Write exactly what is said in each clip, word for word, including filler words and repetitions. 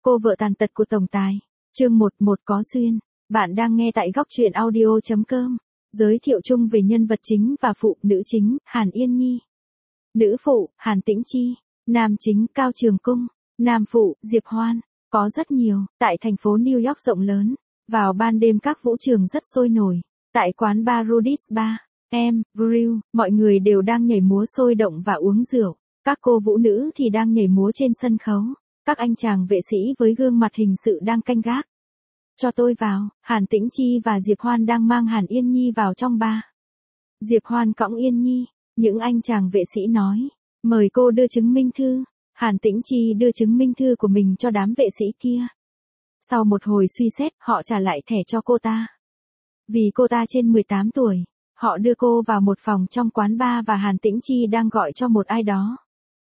Cô vợ tàn tật của tổng tài. Chương một, một có duyên. Bạn đang nghe tại góc truyện audio chấm com. Giới thiệu chung về nhân vật chính và phụ. Nữ chính, Hàn Yên Nhi. Nữ phụ, Hàn Tĩnh Chi. Nam chính, Cao Trường Cung. Nam phụ, Diệp Hoan. Có rất nhiều, tại thành phố New York rộng lớn. Vào ban đêm các vũ trường rất sôi nổi. Tại quán bar Rudy's Bar, em, Brew, mọi người đều đang nhảy múa sôi động và uống rượu. Các cô vũ nữ thì đang nhảy múa trên sân khấu. Các anh chàng vệ sĩ với gương mặt hình sự đang canh gác. Cho tôi vào. Hàn Tĩnh Chi và Diệp Hoan đang mang Hàn Yên Nhi vào trong bar. Diệp Hoan cõng Yên Nhi. Những anh chàng vệ sĩ nói, mời cô đưa chứng minh thư. Hàn Tĩnh Chi đưa chứng minh thư của mình cho đám vệ sĩ kia. Sau một hồi suy xét, họ trả lại thẻ cho cô ta. Vì cô ta trên mười tám tuổi, họ đưa cô vào một phòng trong quán bar và Hàn Tĩnh Chi đang gọi cho một ai đó.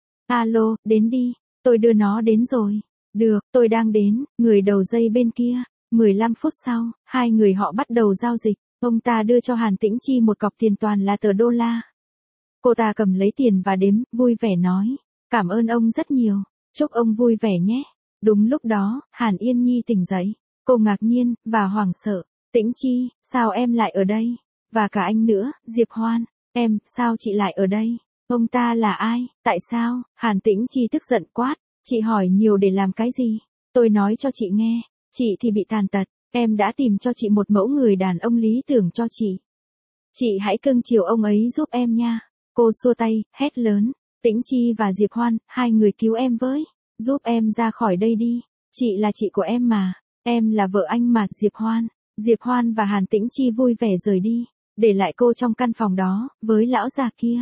Alo, đến đi, tôi đưa nó đến rồi. Được, tôi đang đến. Người đầu dây bên kia. mười lăm phút sau, hai người họ bắt đầu giao dịch. Ông ta đưa cho Hàn Tĩnh Chi một cọc tiền toàn là tờ đô la. Cô ta cầm lấy tiền và đếm, vui vẻ nói, cảm ơn ông rất nhiều, chúc ông vui vẻ nhé. Đúng lúc đó, Hàn Yên Nhi tỉnh dậy. Cô ngạc nhiên và hoảng sợ. Tĩnh Chi, sao em lại ở đây? Và cả anh nữa, Diệp Hoan, em, sao chị lại ở đây? Ông ta là ai? Tại sao? Hàn Tĩnh Chi tức giận quát, chị hỏi nhiều để làm cái gì? Tôi nói cho chị nghe, chị thì bị tàn tật, em đã tìm cho chị một mẫu người đàn ông lý tưởng cho chị. Chị hãy cưng chiều ông ấy giúp em nha. Cô xua tay, hét lớn, Tĩnh Chi và Diệp Hoan, hai người cứu em với, giúp em ra khỏi đây đi, chị là chị của em mà, em là vợ anh mà. Diệp Hoan, Diệp Hoan và Hàn Tĩnh Chi vui vẻ rời đi, để lại cô trong căn phòng đó, với lão già kia.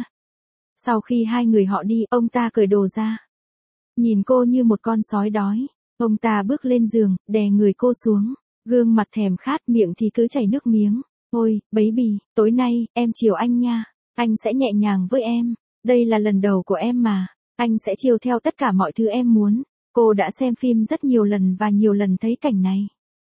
Sau khi hai người họ đi, ông ta cởi đồ ra. Nhìn cô như một con sói đói, ông ta bước lên giường, đè người cô xuống, gương mặt thèm khát, miệng thì cứ chảy nước miếng. Ôi, baby, tối nay, em chiều anh nha, anh sẽ nhẹ nhàng với em, đây là lần đầu của em mà, anh sẽ chiều theo tất cả mọi thứ em muốn. Cô đã xem phim rất nhiều lần và nhiều lần thấy cảnh này.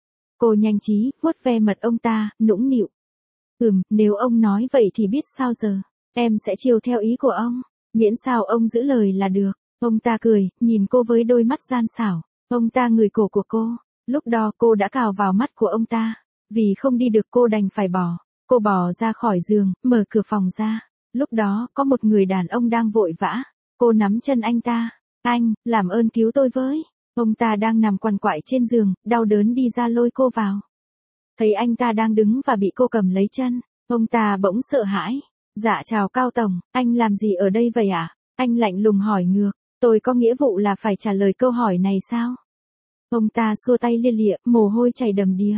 Cô nhanh trí, vuốt ve mật ông ta, nũng nịu. Ừm, nếu ông nói vậy thì biết sao giờ, em sẽ chiều theo ý của ông, miễn sao ông giữ lời là được. Ông ta cười, nhìn cô với đôi mắt gian xảo. Ông ta ngửi cổ của cô, lúc đó cô đã cào vào mắt của ông ta. Vì không đi được cô đành phải bỏ. Cô bò ra khỏi giường, mở cửa phòng ra. Lúc đó, có một người đàn ông đang vội vã. Cô nắm chân anh ta. Anh, làm ơn cứu tôi với. Ông ta đang nằm quằn quại trên giường, đau đớn đi ra lôi cô vào. Thấy anh ta đang đứng và bị cô cầm lấy chân, ông ta bỗng sợ hãi. Dạ chào Cao Tổng, anh làm gì ở đây vậy ạ? À? Anh lạnh lùng hỏi ngược, tôi có nghĩa vụ là phải trả lời câu hỏi này sao? Ông ta xua tay lia lịa, mồ hôi chảy đầm đìa.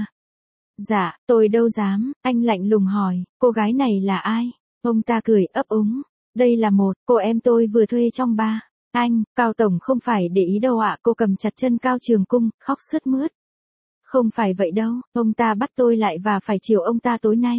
Dạ, tôi đâu dám. Anh lạnh lùng hỏi, cô gái này là ai? Ông ta cười ấp úng. Đây là một cô em tôi vừa thuê trong bar. Anh, Cao Tổng không phải để ý đâu ạ. Cô cầm chặt chân Cao Trường Cung, khóc sướt mướt. Không phải vậy đâu, ông ta bắt tôi lại và phải chiều ông ta tối nay.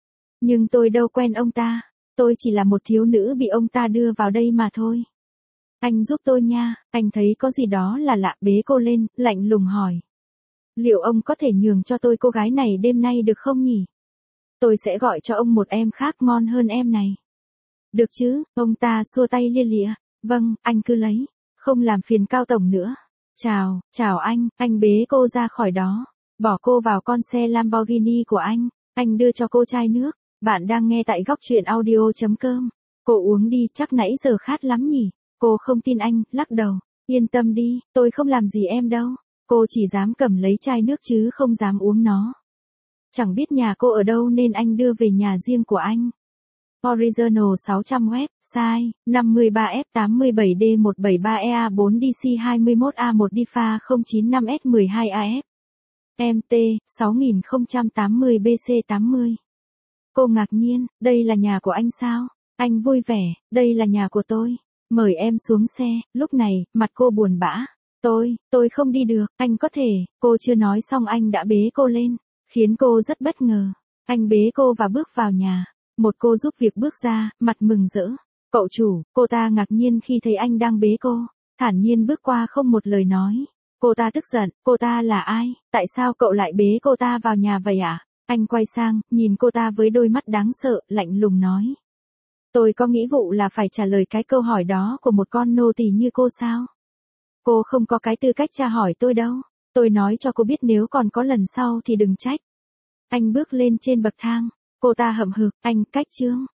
Nhưng tôi đâu quen ông ta, tôi chỉ là một thiếu nữ bị ông ta đưa vào đây mà thôi. Anh giúp tôi nha. Anh thấy có gì đó là lạ, bế cô lên, lạnh lùng hỏi. Liệu ông có thể nhường cho tôi cô gái này đêm nay được không nhỉ? Tôi sẽ gọi cho ông một em khác ngon hơn em này. Được chứ? Ông ta xua tay lia lịa. Vâng, anh cứ lấy. Không làm phiền Cao Tổng nữa. Chào, chào anh. Anh bế cô ra khỏi đó. Bỏ cô vào con xe Lamborghini của anh. Anh đưa cho cô chai nước. Bạn đang nghe tại góc truyện audio chấm com. Cô uống đi, chắc nãy giờ khát lắm nhỉ? Cô không tin anh, lắc đầu. Yên tâm đi, tôi không làm gì em đâu. Cô chỉ dám cầm lấy chai nước chứ không dám uống nó. Chẳng biết nhà cô ở đâu nên anh đưa về nhà riêng của anh. Original sáu trăm web, size, năm mươi ba F tám mươi bảy D một bảy ba E A bốn D C hai mốt A một D F A không chín năm S mười hai A F. M T, sáu nghìn không trăm tám mươi B C tám mươi. Cô ngạc nhiên, đây là nhà của anh sao? Anh vui vẻ, đây là nhà của tôi. Mời em xuống xe. Lúc này, mặt cô buồn bã. Tôi, tôi không đi được, anh có thể. Cô chưa nói xong anh đã bế cô lên, khiến cô rất bất ngờ. Anh bế cô và bước vào nhà. Một cô giúp việc bước ra, mặt mừng rỡ. Cậu chủ, cô ta ngạc nhiên khi thấy anh đang bế cô. Thản nhiên bước qua không một lời nói. Cô ta tức giận, cô ta là ai? Tại sao cậu lại bế cô ta vào nhà vậy ạ? À? Anh quay sang, nhìn cô ta với đôi mắt đáng sợ, lạnh lùng nói. Tôi có nghĩa vụ là phải trả lời cái câu hỏi đó của một con nô tỳ như cô sao? Cô không có cái tư cách tra hỏi tôi đâu. Tôi nói cho cô biết nếu còn có lần sau thì đừng trách. Anh bước lên trên bậc thang. Cô ta hậm hực, anh, cách Trương.